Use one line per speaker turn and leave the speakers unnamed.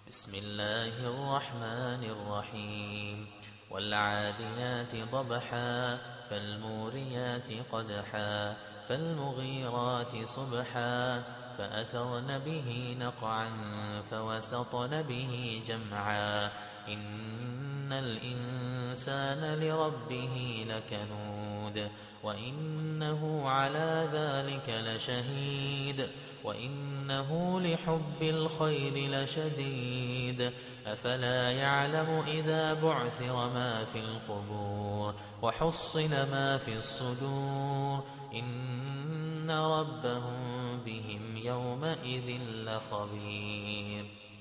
بسم الله الرحمن الرحيم والعاديات ضبحا فالموريات قدحا فالمغيرات صبحا فأثرن به نقعا فوسطن به جمعا إن الإنسان لربه لكنود وإنه على ذلك لشهيد وإنه لحب الخير لشديد أفلا يعلم إذا بعثر ما في القبور وحصل ما في الصدور إن ربهم بهم يومئذ لخبير